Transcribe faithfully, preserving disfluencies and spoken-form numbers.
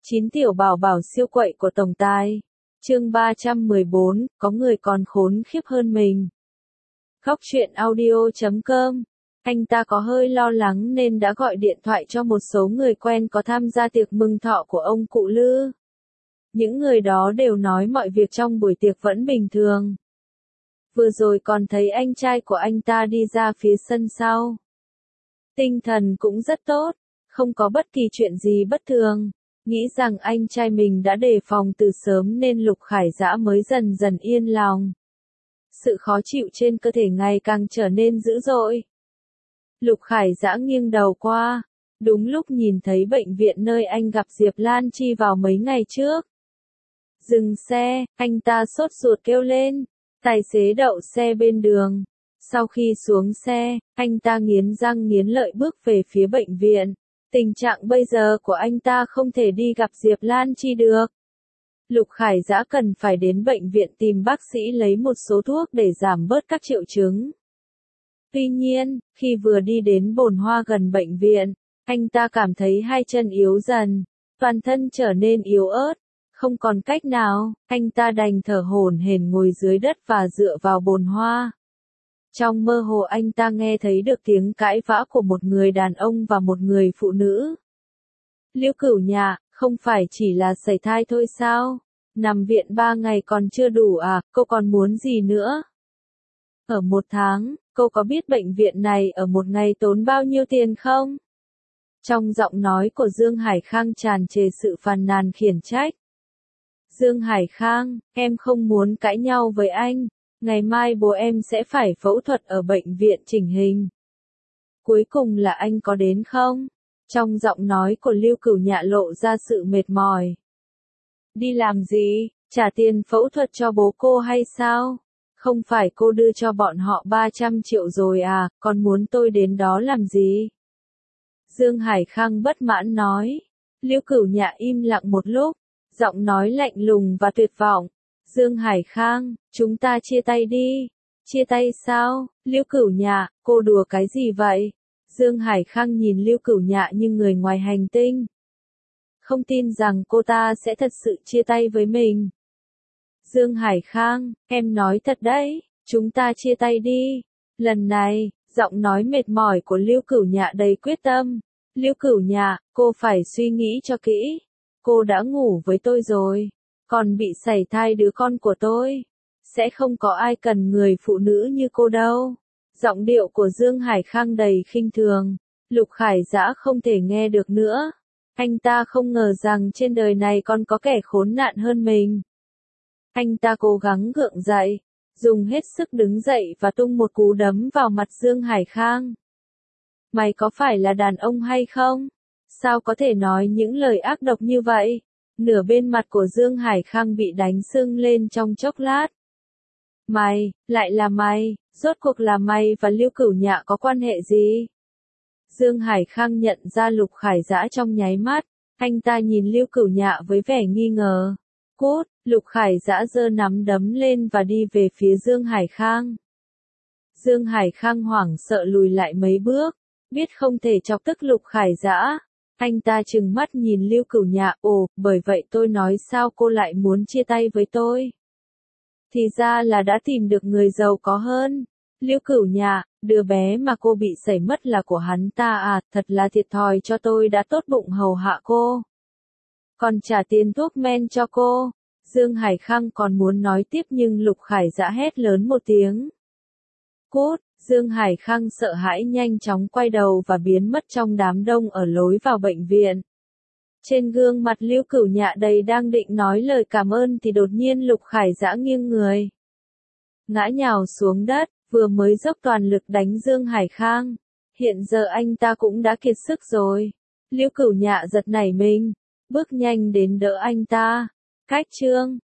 Chín tiểu bảo bảo siêu quậy của tổng tài. Chương ba trăm mười bốn, có người còn khốn khiếp hơn mình. Góc truyện audio chấm com. Anh ta có hơi lo lắng nên đã gọi điện thoại cho một số người quen có tham gia tiệc mừng thọ của ông cụ Lư. Những người đó đều nói mọi việc trong buổi tiệc vẫn bình thường. Vừa rồi còn thấy anh trai của anh ta đi ra phía sân sau. Tinh thần cũng rất tốt, không có bất kỳ chuyện gì bất thường. Nghĩ rằng anh trai mình đã đề phòng từ sớm nên Lục Khải Dã mới dần dần yên lòng. Sự khó chịu trên cơ thể ngày càng trở nên dữ dội. Lục Khải Dã nghiêng đầu qua, đúng lúc nhìn thấy bệnh viện nơi anh gặp Diệp Lan Chi vào mấy ngày trước. Dừng xe, anh ta sốt ruột kêu lên. Tài xế đậu xe bên đường. Sau khi xuống xe, anh ta nghiến răng nghiến lợi bước về phía bệnh viện. Tình trạng bây giờ của anh ta không thể đi gặp Diệp Lan Chi được. Lục Khải Dã cần phải đến bệnh viện tìm bác sĩ lấy một số thuốc để giảm bớt các triệu chứng. Tuy nhiên, khi vừa đi đến bồn hoa gần bệnh viện, anh ta cảm thấy hai chân yếu dần, toàn thân trở nên yếu ớt. Không còn cách nào, anh ta đành thở hổn hển ngồi dưới đất và dựa vào bồn hoa. Trong mơ hồ anh ta nghe thấy được tiếng cãi vã của một người đàn ông và một người phụ nữ. Liễu Cửu Nhạ, không phải chỉ là sảy thai thôi sao? Nằm viện ba ngày còn chưa đủ à, cô còn muốn gì nữa? Ở một tháng, cô có biết bệnh viện này ở một ngày tốn bao nhiêu tiền không? Trong giọng nói của Dương Hải Khang tràn trề sự phàn nàn khiển trách. Dương Hải Khang, em không muốn cãi nhau với anh. Ngày mai bố em sẽ phải phẫu thuật ở bệnh viện chỉnh hình. Cuối cùng là anh có đến không? Trong giọng nói của Liễu Cửu Nhạ lộ ra sự mệt mỏi. Đi làm gì? Trả tiền phẫu thuật cho bố cô hay sao? Không phải cô đưa cho bọn họ ba trăm triệu rồi à, còn muốn tôi đến đó làm gì? Dương Hải Khang bất mãn nói. Liễu Cửu Nhạ im lặng một lúc, giọng nói lạnh lùng và tuyệt vọng. Dương Hải Khang, chúng ta chia tay đi. Chia tay sao? Liễu Cửu Nhạ, cô đùa cái gì vậy? Dương Hải Khang nhìn Liễu Cửu Nhạ như người ngoài hành tinh. Không tin rằng cô ta sẽ thật sự chia tay với mình. Dương Hải Khang, em nói thật đấy, chúng ta chia tay đi. Lần này, giọng nói mệt mỏi của Liễu Cửu Nhạ đầy quyết tâm. Liễu Cửu Nhạ, cô phải suy nghĩ cho kỹ. Cô đã ngủ với tôi rồi. Còn bị sảy thai đứa con của tôi. Sẽ không có ai cần người phụ nữ như cô đâu. Giọng điệu của Dương Hải Khang đầy khinh thường. Lục Khải Dã không thể nghe được nữa. Anh ta không ngờ rằng trên đời này còn có kẻ khốn nạn hơn mình. Anh ta cố gắng gượng dậy, dùng hết sức đứng dậy và tung một cú đấm vào mặt Dương Hải Khang. Mày có phải là đàn ông hay không? Sao có thể nói những lời ác độc như vậy? Nửa bên mặt của Dương Hải Khang bị đánh sưng lên trong chốc lát. Mày, lại là mày, rốt cuộc là mày và Liễu Cửu Nhạ có quan hệ gì? Dương Hải Khang nhận ra Lục Khải Dã trong nháy mắt, anh ta nhìn Liễu Cửu Nhạ với vẻ nghi ngờ. Cút, Lục Khải Dã giơ nắm đấm lên và đi về phía Dương Hải Khang. Dương Hải Khang hoảng sợ lùi lại mấy bước, biết không thể chọc tức Lục Khải Dã. Anh ta trừng mắt nhìn Liễu Cửu Nhạ, ồ, bởi vậy tôi nói sao cô lại muốn chia tay với tôi? Thì ra là đã tìm được người giàu có hơn. Liễu Cửu Nhạ, đứa bé mà cô bị sảy mất là của hắn ta à, thật là thiệt thòi cho tôi đã tốt bụng hầu hạ cô. Còn trả tiền thuốc men cho cô. Dương Hải Khang còn muốn nói tiếp nhưng Lục Khải Dã hét lớn một tiếng. Cút! Dương Hải Khang sợ hãi nhanh chóng quay đầu và biến mất trong đám đông ở lối vào bệnh viện. Trên gương mặt Liễu Cửu Nhạ đầy đang định nói lời cảm ơn thì đột nhiên Lục Khải Dã nghiêng người. Ngã nhào xuống đất, vừa mới dốc toàn lực đánh Dương Hải Khang. Hiện giờ anh ta cũng đã kiệt sức rồi. Liễu Cửu Nhạ giật nảy mình, bước nhanh đến đỡ anh ta. Cách chương